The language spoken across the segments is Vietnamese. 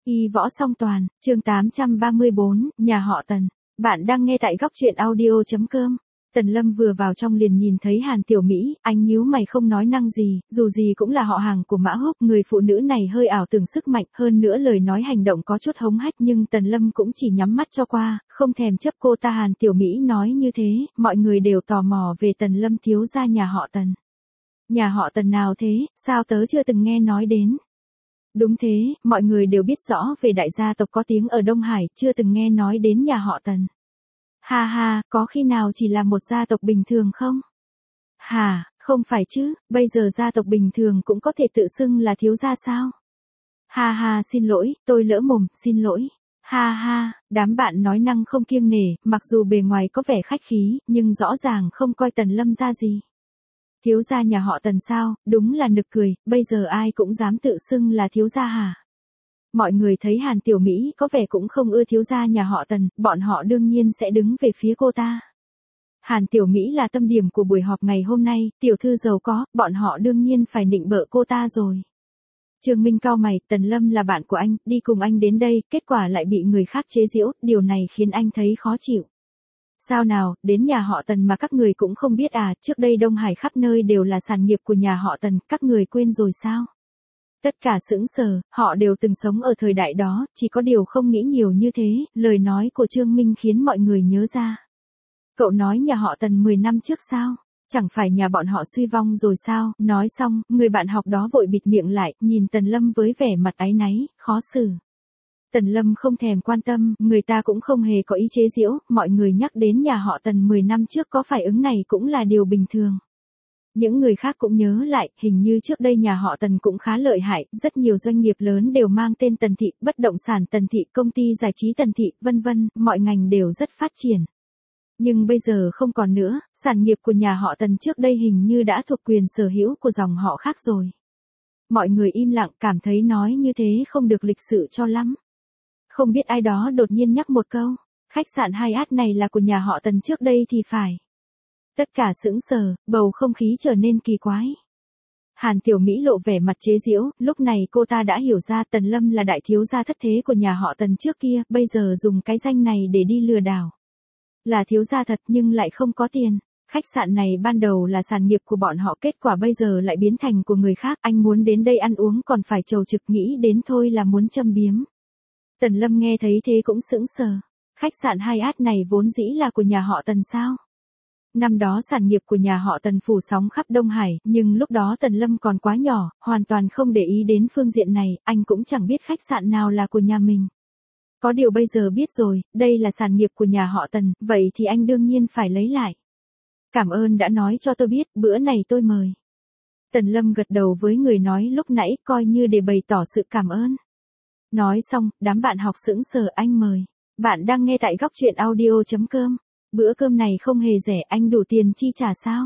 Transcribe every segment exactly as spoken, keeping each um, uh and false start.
Y võ song toàn, chương tám trăm ba mươi bốn, nhà họ Tần. Bạn đang nghe tại góc truyện audio chấm com. Tần Lâm vừa vào trong liền nhìn thấy Hàn Tiểu Mỹ, anh nhíu mày không nói năng gì, dù gì cũng là họ hàng của Mã Húc, người phụ nữ này hơi ảo tưởng sức mạnh, hơn nữa lời nói hành động có chút hống hách nhưng Tần Lâm cũng chỉ nhắm mắt cho qua, không thèm chấp cô ta. Hàn Tiểu Mỹ nói như thế, mọi người đều tò mò về Tần Lâm thiếu gia nhà họ Tần. Nhà họ Tần nào thế, sao tớ chưa từng nghe nói đến? Đúng thế, mọi người đều biết rõ về đại gia tộc có tiếng ở Đông Hải, chưa từng nghe nói đến nhà họ Tần. Ha ha, có khi nào chỉ là một gia tộc bình thường không? Hà, không phải chứ, bây giờ gia tộc bình thường cũng có thể tự xưng là thiếu gia sao? Ha ha, xin lỗi, tôi lỡ mồm, xin lỗi. Ha ha, đám bạn nói năng không kiêng nể, mặc dù bề ngoài có vẻ khách khí, nhưng rõ ràng không coi Tần Lâm ra gì. Thiếu gia nhà họ Tần sao, đúng là nực cười, bây giờ ai cũng dám tự xưng là thiếu gia hả? Mọi người thấy Hàn Tiểu Mỹ có vẻ cũng không ưa thiếu gia nhà họ Tần, bọn họ đương nhiên sẽ đứng về phía cô ta. Hàn Tiểu Mỹ là tâm điểm của buổi họp ngày hôm nay, tiểu thư giàu có, bọn họ đương nhiên phải nịnh bợ cô ta rồi. Trương Minh cau mày, Tần Lâm là bạn của anh, đi cùng anh đến đây, kết quả lại bị người khác chế giễu, điều này khiến anh thấy khó chịu. Sao nào, đến nhà họ Tần mà các người cũng không biết à, trước đây Đông Hải khắp nơi đều là sản nghiệp của nhà họ Tần, các người quên rồi sao? Tất cả sững sờ, họ đều từng sống ở thời đại đó, chỉ có điều không nghĩ nhiều như thế, lời nói của Trương Minh khiến mọi người nhớ ra. Cậu nói nhà họ Tần mười năm trước sao? Chẳng phải nhà bọn họ suy vong rồi sao? Nói xong, người bạn học đó vội bịt miệng lại, nhìn Tần Lâm với vẻ mặt áy náy, khó xử. Tần Lâm không thèm quan tâm, người ta cũng không hề có ý chế giễu, mọi người nhắc đến nhà họ Tần mười năm trước có phải ứng này cũng là điều bình thường. Những người khác cũng nhớ lại, hình như trước đây nhà họ Tần cũng khá lợi hại, rất nhiều doanh nghiệp lớn đều mang tên Tần Thị, bất động sản Tần Thị, công ty giải trí Tần Thị, vân vân, mọi ngành đều rất phát triển. Nhưng bây giờ không còn nữa, sản nghiệp của nhà họ Tần trước đây hình như đã thuộc quyền sở hữu của dòng họ khác rồi. Mọi người im lặng, cảm thấy nói như thế không được lịch sự cho lắm. Không biết ai đó đột nhiên nhắc một câu, khách sạn Hyatt này là của nhà họ Tần trước đây thì phải. Tất cả sững sờ, bầu không khí trở nên kỳ quái. Hàn Tiểu Mỹ lộ vẻ mặt chế giễu, lúc này cô ta đã hiểu ra Tần Lâm là đại thiếu gia thất thế của nhà họ Tần trước kia, bây giờ dùng cái danh này để đi lừa đảo. Là thiếu gia thật nhưng lại không có tiền. Khách sạn này ban đầu là sản nghiệp của bọn họ, kết quả bây giờ lại biến thành của người khác, anh muốn đến đây ăn uống còn phải chầu trực, nghĩ đến thôi là muốn châm biếm. Tần Lâm nghe thấy thế cũng sững sờ. Khách sạn Hyatt này vốn dĩ là của nhà họ Tần sao? Năm đó sản nghiệp của nhà họ Tần phủ sóng khắp Đông Hải, nhưng lúc đó Tần Lâm còn quá nhỏ, hoàn toàn không để ý đến phương diện này, anh cũng chẳng biết khách sạn nào là của nhà mình. Có điều bây giờ biết rồi, đây là sản nghiệp của nhà họ Tần, vậy thì anh đương nhiên phải lấy lại. Cảm ơn đã nói cho tôi biết, bữa này tôi mời. Tần Lâm gật đầu với người nói lúc nãy, coi như để bày tỏ sự cảm ơn. Nói xong, đám bạn học sững sờ, anh mời. Bạn đang nghe tại góc truyện audio chấm com. Bữa cơm này không hề rẻ, anh đủ tiền chi trả sao?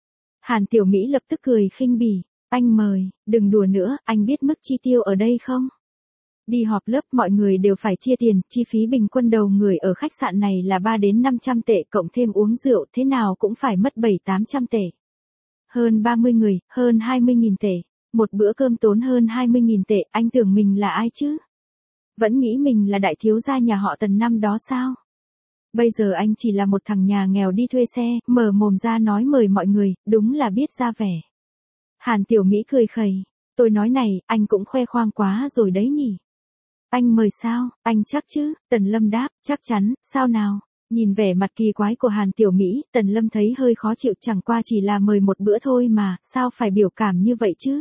Hàn Tiểu Mỹ lập tức cười khinh bỉ. Anh mời, đừng đùa nữa, anh biết mức chi tiêu ở đây không? Đi họp lớp mọi người đều phải chia tiền, chi phí bình quân đầu người ở khách sạn này là ba đến năm trăm tệ, cộng thêm uống rượu thế nào cũng phải mất bảy tám trăm tệ. Hơn ba mươi người, hơn hai mươi nghìn tệ. Một bữa cơm tốn hơn hai mươi nghìn tệ, anh tưởng mình là ai chứ? Vẫn nghĩ mình là đại thiếu gia nhà họ Tần năm đó sao? Bây giờ anh chỉ là một thằng nhà nghèo đi thuê xe, mở mồm ra nói mời mọi người, đúng là biết ra vẻ. Hàn Tiểu Mỹ cười khẩy, tôi nói này, anh cũng khoe khoang quá rồi đấy nhỉ. Anh mời sao, anh chắc chứ? Tần Lâm đáp, chắc chắn, sao nào? Nhìn vẻ mặt kỳ quái của Hàn Tiểu Mỹ, Tần Lâm thấy hơi khó chịu, chẳng qua chỉ là mời một bữa thôi mà, sao phải biểu cảm như vậy chứ?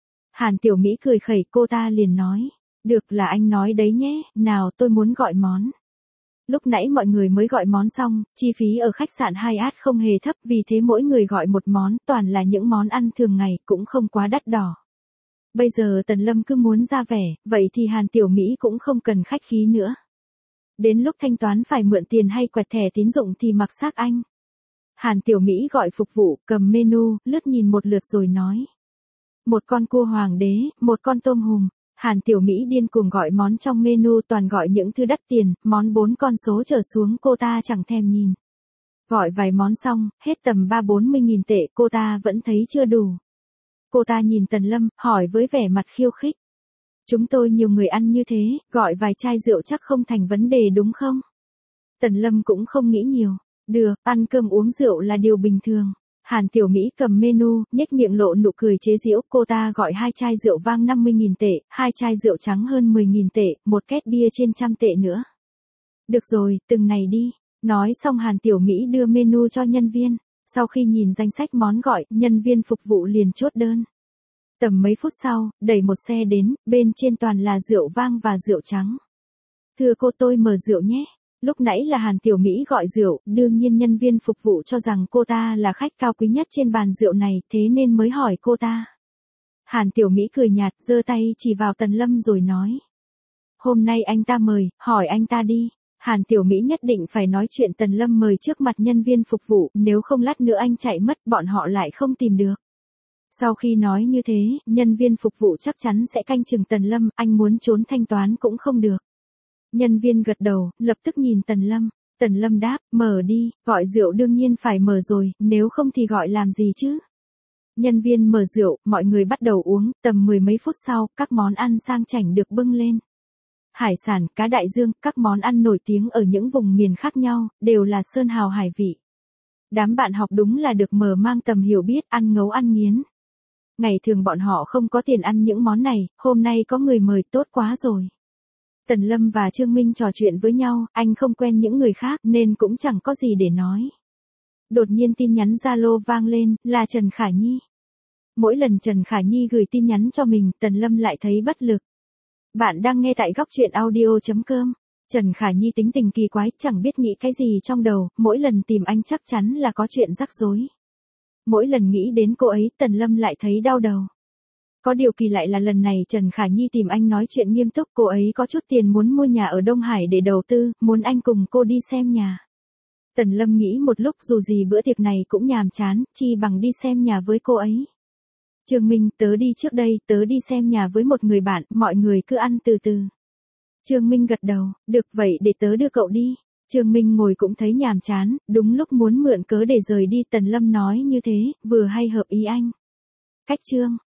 Hàn Tiểu Mỹ cười khẩy, cô ta liền nói, được là anh nói đấy nhé, nào tôi muốn gọi món. Lúc nãy mọi người mới gọi món xong, chi phí ở khách sạn Hyatt không hề thấp, vì thế mỗi người gọi một món, toàn là những món ăn thường ngày, cũng không quá đắt đỏ. Bây giờ Tần Lâm cứ muốn ra vẻ, vậy thì Hàn Tiểu Mỹ cũng không cần khách khí nữa. Đến lúc thanh toán phải mượn tiền hay quẹt thẻ tín dụng thì mặc xác anh. Hàn Tiểu Mỹ gọi phục vụ, cầm menu, lướt nhìn một lượt rồi nói. Một con cua hoàng đế, một con tôm hùm. Hàn Tiểu Mỹ điên cuồng gọi món trong menu, toàn gọi những thứ đắt tiền, món bốn con số trở xuống cô ta chẳng thèm nhìn. Gọi vài món xong, hết tầm ba bốn mươi nghìn tệ, cô ta vẫn thấy chưa đủ. Cô ta nhìn Tần Lâm, hỏi với vẻ mặt khiêu khích. Chúng tôi nhiều người ăn như thế, gọi vài chai rượu chắc không thành vấn đề đúng không? Tần Lâm cũng không nghĩ nhiều. Được, ăn cơm uống rượu là điều bình thường. Hàn Tiểu Mỹ cầm menu, nhếch miệng lộ nụ cười chế giễu, cô ta gọi hai chai rượu vang năm mươi nghìn tệ, hai chai rượu trắng hơn mười nghìn tệ, một két bia trên trăm tệ nữa. Được rồi, từng này đi. Nói xong Hàn Tiểu Mỹ đưa menu cho nhân viên. Sau khi nhìn danh sách món gọi, nhân viên phục vụ liền chốt đơn. Tầm mấy phút sau, đẩy một xe đến, bên trên toàn là rượu vang và rượu trắng. Thưa cô, tôi mở rượu nhé. Lúc nãy là Hàn Tiểu Mỹ gọi rượu, đương nhiên nhân viên phục vụ cho rằng cô ta là khách cao quý nhất trên bàn rượu này, thế nên mới hỏi cô ta. Hàn Tiểu Mỹ cười nhạt, giơ tay chỉ vào Tần Lâm rồi nói. Hôm nay anh ta mời, hỏi anh ta đi. Hàn Tiểu Mỹ nhất định phải nói chuyện Tần Lâm mời trước mặt nhân viên phục vụ, nếu không lát nữa anh chạy mất, bọn họ lại không tìm được. Sau khi nói như thế, nhân viên phục vụ chắc chắn sẽ canh chừng Tần Lâm, anh muốn trốn thanh toán cũng không được. Nhân viên gật đầu, lập tức nhìn Tần Lâm. Tần Lâm đáp, mở đi, gọi rượu đương nhiên phải mở rồi, nếu không thì gọi làm gì chứ. Nhân viên mở rượu, mọi người bắt đầu uống, tầm mười mấy phút sau, các món ăn sang chảnh được bưng lên. Hải sản, cá đại dương, các món ăn nổi tiếng ở những vùng miền khác nhau, đều là sơn hào hải vị. Đám bạn học đúng là được mở mang tầm hiểu biết, ăn ngấu ăn nghiến. Ngày thường bọn họ không có tiền ăn những món này, hôm nay có người mời tốt quá rồi. Tần Lâm và Trương Minh trò chuyện với nhau, anh không quen những người khác nên cũng chẳng có gì để nói. Đột nhiên tin nhắn Zalo vang lên, là Trần Khả Nhi. Mỗi lần Trần Khả Nhi gửi tin nhắn cho mình, Tần Lâm lại thấy bất lực. Bạn đang nghe tại góc truyện audio chấm com. Trần Khả Nhi tính tình kỳ quái, chẳng biết nghĩ cái gì trong đầu, mỗi lần tìm anh chắc chắn là có chuyện rắc rối. Mỗi lần nghĩ đến cô ấy, Tần Lâm lại thấy đau đầu. Có điều kỳ lại là lần này Trần Khả Nhi tìm anh nói chuyện nghiêm túc, cô ấy có chút tiền muốn mua nhà ở Đông Hải để đầu tư, muốn anh cùng cô đi xem nhà. Tần Lâm nghĩ một lúc dù gì bữa tiệc này cũng nhàm chán, chi bằng đi xem nhà với cô ấy. Trương Minh, tớ đi trước đây, tớ đi xem nhà với một người bạn, mọi người cứ ăn từ từ. Trương Minh gật đầu, được vậy để tớ đưa cậu đi. Trương Minh ngồi cũng thấy nhàm chán, đúng lúc muốn mượn cớ để rời đi, Tần Lâm nói như thế, vừa hay hợp ý anh. Cách chương